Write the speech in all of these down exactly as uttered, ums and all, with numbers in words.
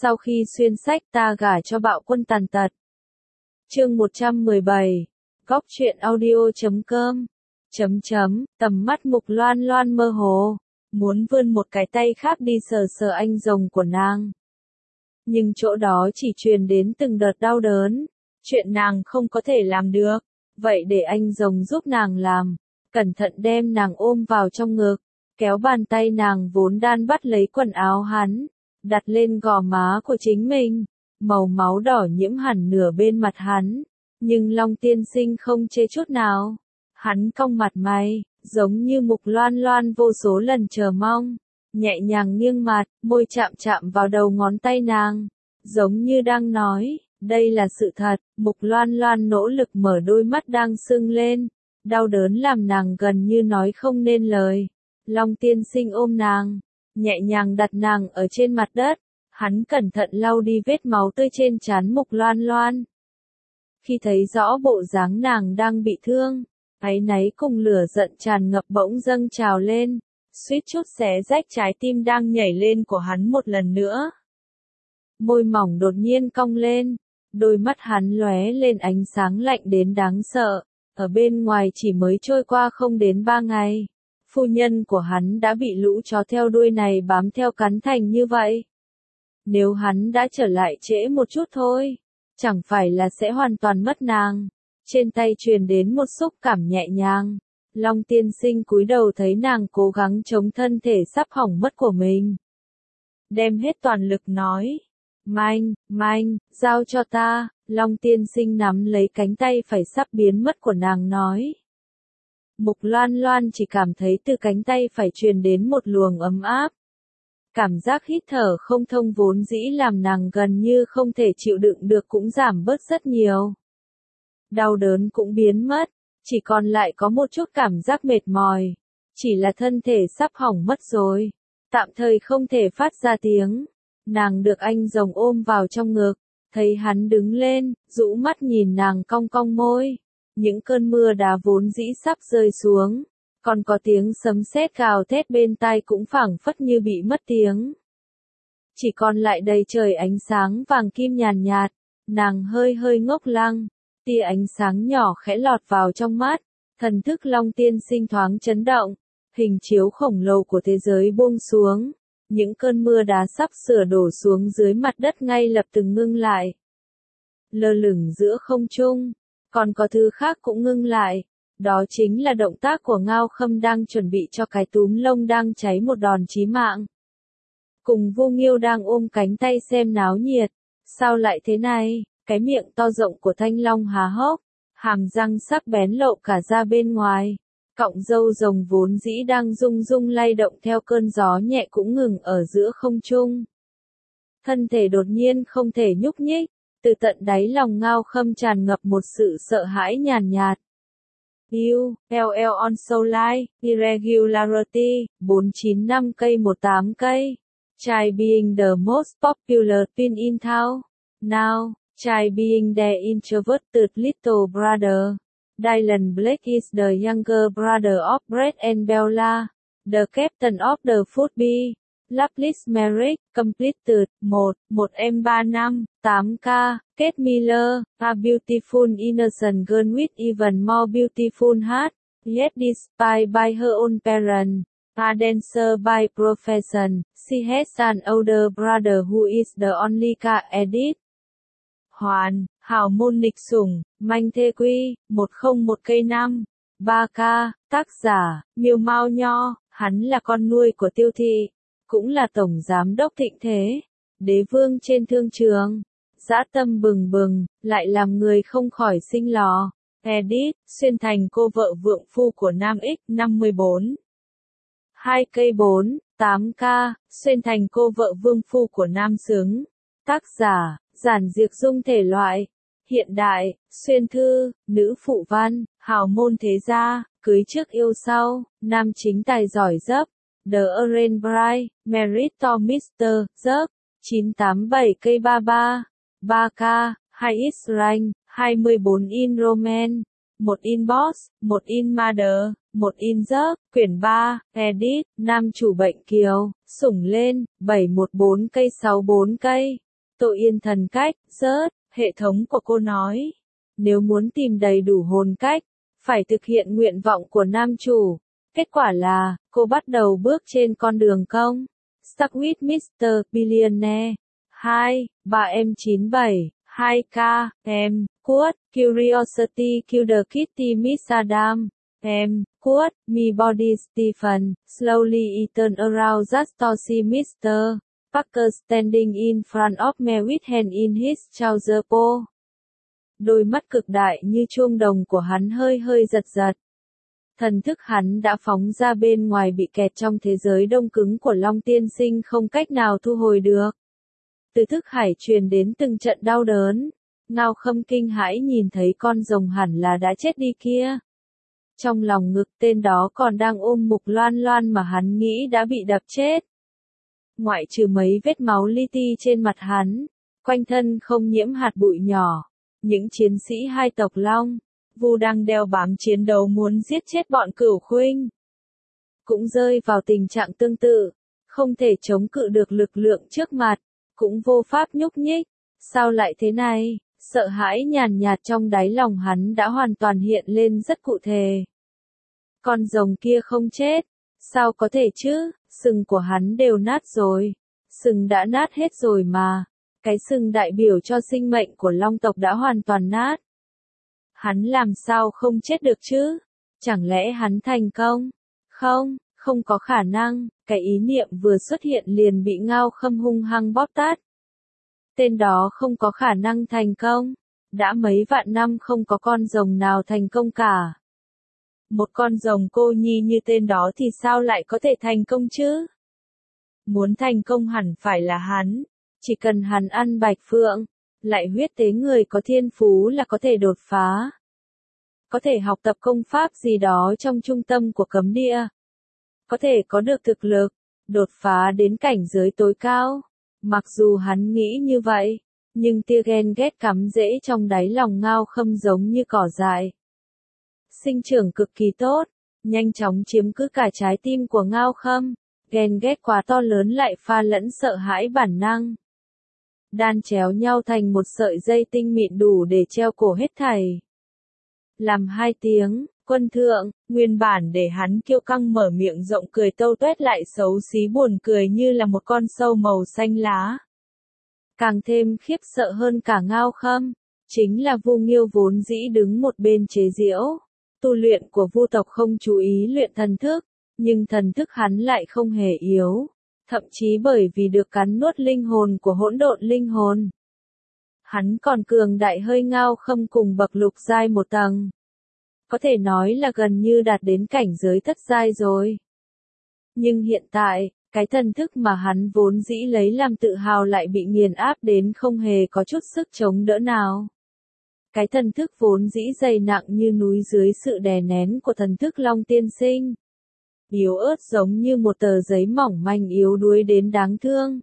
Sau khi xuyên sách ta gả cho bạo quân tàn tật. Chương một trăm mười bảy. Góc truyện audio chấm com. Chấm chấm, tầm mắt Mục Loan Loan mơ hồ, muốn vươn một cái tay khác đi sờ sờ anh rồng của nàng. Nhưng chỗ đó chỉ truyền đến từng đợt đau đớn, chuyện nàng không có thể làm được, vậy để anh rồng giúp nàng làm, cẩn thận đem nàng ôm vào trong ngực, kéo bàn tay nàng vốn đan bắt lấy quần áo hắn, đặt lên gò má của chính mình, màu máu đỏ nhiễm hẳn nửa bên mặt hắn, nhưng Long tiên sinh không chê chút nào. Hắn cong mặt mày, giống như Mục Loan Loan vô số lần chờ mong, nhẹ nhàng nghiêng mặt, môi chạm chạm vào đầu ngón tay nàng, giống như đang nói, đây là sự thật. Mục Loan Loan nỗ lực mở đôi mắt đang sưng lên, đau đớn làm nàng gần như nói không nên lời. Long tiên sinh ôm nàng, nhẹ nhàng đặt nàng ở trên mặt đất, hắn cẩn thận lau đi vết máu tươi trên trán Mục Loan Loan. Khi thấy rõ bộ dáng nàng đang bị thương, áy náy cùng lửa giận tràn ngập bỗng dâng trào lên, suýt chút xé rách trái tim đang nhảy lên của hắn một lần nữa. Môi mỏng đột nhiên cong lên, đôi mắt hắn lóe lên ánh sáng lạnh đến đáng sợ, ở bên ngoài chỉ mới trôi qua không đến ba ngày, phu nhân của hắn đã bị lũ chó theo đuôi này bám theo cắn thành như vậy. Nếu hắn đã trở lại trễ một chút thôi, chẳng phải là sẽ hoàn toàn mất nàng. Trên tay truyền đến một xúc cảm nhẹ nhàng. Long tiên sinh cúi đầu thấy nàng cố gắng chống thân thể sắp hỏng mất của mình. Đem hết toàn lực nói. Manh, manh, giao cho ta. Long tiên sinh nắm lấy cánh tay phải sắp biến mất của nàng nói. Mục Loan Loan chỉ cảm thấy từ cánh tay phải truyền đến một luồng ấm áp. Cảm giác hít thở không thông vốn dĩ làm nàng gần như không thể chịu đựng được cũng giảm bớt rất nhiều. Đau đớn cũng biến mất, chỉ còn lại có một chút cảm giác mệt mỏi, chỉ là thân thể sắp hỏng mất rồi, tạm thời không thể phát ra tiếng. Nàng được anh rồng ôm vào trong ngực, thấy hắn đứng lên, rũ mắt nhìn nàng cong cong môi, những cơn mưa đá vốn dĩ sắp rơi xuống, còn có tiếng sấm sét gào thét bên tai cũng phảng phất như bị mất tiếng. Chỉ còn lại đầy trời ánh sáng vàng kim nhàn nhạt, nàng hơi hơi ngốc lăng. Tia ánh sáng nhỏ khẽ lọt vào trong mắt, thần thức Long tiên sinh thoáng chấn động, hình chiếu khổng lồ của thế giới buông xuống, những cơn mưa đá sắp sửa đổ xuống dưới mặt đất ngay lập tức ngưng lại. Lơ lửng giữa không trung, còn có thứ khác cũng ngưng lại, đó chính là động tác của Ngao Khâm đang chuẩn bị cho cái túm lông đang cháy một đòn chí mạng. Cùng Vu Nghiêu đang ôm cánh tay xem náo nhiệt, sao lại thế này? Cái miệng to rộng của Thanh Long há hốc, hàm răng sắc bén lộ cả ra bên ngoài. Cọng râu rồng vốn dĩ đang rung rung lay động theo cơn gió nhẹ cũng ngừng ở giữa không trung. Thân thể đột nhiên không thể nhúc nhích, từ tận đáy lòng Ngao Khâm tràn ngập một sự sợ hãi nhàn nhạt. You, L L on Soulline, Irregularity, bốn chín năm cây một tám cây. Try being the most popular pin in town. Now. Try being the introverted little brother. Dylan Blake is the younger brother of Brett and Bella, the captain of the football. Loveless marriage, completed. một, một em ba năm, tám K. Kate Miller, a beautiful innocent girl with even more beautiful heart. Yet despite by her own parents, a dancer by profession, she has an older brother who is the only car edit. Hoàn, hào môn nghịch sủng, manh thê quy, một không một cây năm, ba K, tác giả, Miêu Mao Nho, hắn là con nuôi của Tiêu Thị, cũng là tổng giám đốc Thịnh Thế, đế vương trên thương trường, dã tâm bừng bừng, lại làm người không khỏi sinh lò. Edit, xuyên thành cô vợ vượng phu của Nam X năm mươi bốn. hai cây bốn, tám K, xuyên thành cô vợ vương phu của Nam Xứng. Tác giả, giản diệt dung thể loại, hiện đại, xuyên thư, nữ phụ văn, hào môn thế gia, cưới trước yêu sau, nam chính tài giỏi dấp, The Orange Bride, Merit to mister dấp, chín tám bảy cây ba ba, ba K, hai X rank, hai mươi bốn in romance, một in boss, một in mother, một in dấp, quyển ba, edit, nam chủ bệnh kiều, sủng lên, bảy một bốn cây sáu bốn cây. Tô Yên thần cách, rớt, hệ thống của cô nói. Nếu muốn tìm đầy đủ hồn cách, phải thực hiện nguyện vọng của nam chủ. Kết quả là, cô bắt đầu bước trên con đường công. Stuck with mít-tơ Billionaire. hai, ba em chín bảy, hai K, em, Quote, Curiosity Killer Kitty Miss Adam. Em, Quote, Me Body Stephen, Slowly Eaten Around That Story mister Parker standing in front of me with hand in his trouser po. Đôi mắt cực đại như chuông đồng của hắn hơi hơi giật giật. Thần thức hắn đã phóng ra bên ngoài bị kẹt trong thế giới đông cứng của Long Tiên Sinh không cách nào thu hồi được. Từ thức hải truyền đến từng trận đau đớn. Ngao Khâm kinh hãi nhìn thấy con rồng hẳn là đã chết đi kia. Trong lòng ngực tên đó còn đang ôm Mục Loan Loan mà hắn nghĩ đã bị đập chết. Ngoại trừ mấy vết máu li ti trên mặt hắn, quanh thân không nhiễm hạt bụi nhỏ. Những chiến sĩ hai tộc Long, Vu đang đeo bám chiến đấu muốn giết chết bọn Cửu Khuynh. Cũng rơi vào tình trạng tương tự, không thể chống cự được lực lượng trước mặt, cũng vô pháp nhúc nhích. Sao lại thế này? Sợ hãi nhàn nhạt trong đáy lòng hắn đã hoàn toàn hiện lên rất cụ thể. Con rồng kia không chết. Sao có thể chứ? Sừng của hắn đều nát rồi. Sừng đã nát hết rồi mà. Cái sừng đại biểu cho sinh mệnh của Long tộc đã hoàn toàn nát. Hắn làm sao không chết được chứ? Chẳng lẽ hắn thành công? Không, không có khả năng. Cái ý niệm vừa xuất hiện liền bị Ngao Khâm hung hăng bóp tát. Tên đó không có khả năng thành công. Đã mấy vạn năm không có con rồng nào thành công cả. Một con rồng cô nhi như tên đó thì sao lại có thể thành công chứ? Muốn thành công hẳn phải là hắn. Chỉ cần hắn ăn bạch phượng, lại huyết tế người có thiên phú là có thể đột phá. Có thể học tập công pháp gì đó trong trung tâm của cấm địa. Có thể có được thực lực, đột phá đến cảnh giới tối cao. Mặc dù hắn nghĩ như vậy, nhưng tia ghen ghét cắm rễ trong đáy lòng Ngao Khâm giống như cỏ dại. Sinh trưởng cực kỳ tốt, nhanh chóng chiếm cứ cả trái tim của Ngao Khâm, ghen ghét quá to lớn lại pha lẫn sợ hãi bản năng. Đan chéo nhau thành một sợi dây tinh mịn đủ để treo cổ hết thảy. Làm hai tiếng, quân thượng, nguyên bản để hắn kiêu căng mở miệng rộng cười tâu tuét lại xấu xí buồn cười như là một con sâu màu xanh lá. Càng thêm khiếp sợ hơn cả Ngao Khâm, chính là Vu Nghiêu vốn dĩ đứng một bên chế giễu. Tu luyện của Vu tộc không chú ý luyện thần thức, nhưng thần thức hắn lại không hề yếu, thậm chí bởi vì được cắn nuốt linh hồn của hỗn độn linh hồn. Hắn còn cường đại hơi Ngao Khâm cùng bậc lục giai một tầng. Có thể nói là gần như đạt đến cảnh giới thất giai rồi. Nhưng hiện tại, cái thần thức mà hắn vốn dĩ lấy làm tự hào lại bị nghiền áp đến không hề có chút sức chống đỡ nào. Cái thần thức vốn dĩ dày nặng như núi dưới sự đè nén của thần thức Long Tiên Sinh. Yếu ớt giống như một tờ giấy mỏng manh yếu đuối đến đáng thương.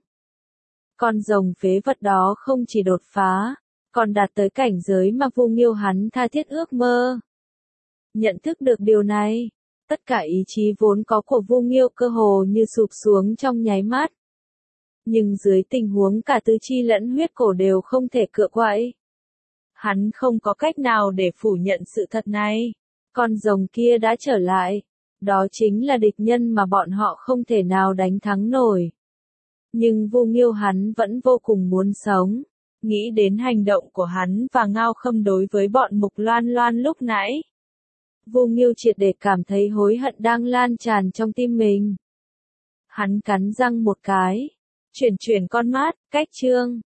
Con rồng phế vật đó không chỉ đột phá, còn đạt tới cảnh giới mà Vu Nghiêu hắn tha thiết ước mơ. Nhận thức được điều này, tất cả ý chí vốn có của Vu Nghiêu cơ hồ như sụp xuống trong nháy mắt. Nhưng dưới tình huống cả tứ chi lẫn huyết cổ đều không thể cựa quậy, hắn không có cách nào để phủ nhận sự thật này. Con rồng kia đã trở lại. Đó chính là địch nhân mà bọn họ không thể nào đánh thắng nổi. Nhưng Vu Nghiêu hắn vẫn vô cùng muốn sống. Nghĩ đến hành động của hắn và Ngao Khâm đối với bọn Mục Loan Loan lúc nãy. Vu Nghiêu triệt để cảm thấy hối hận đang lan tràn trong tim mình. Hắn cắn răng một cái. Chuyển chuyển con mắt, cách chương.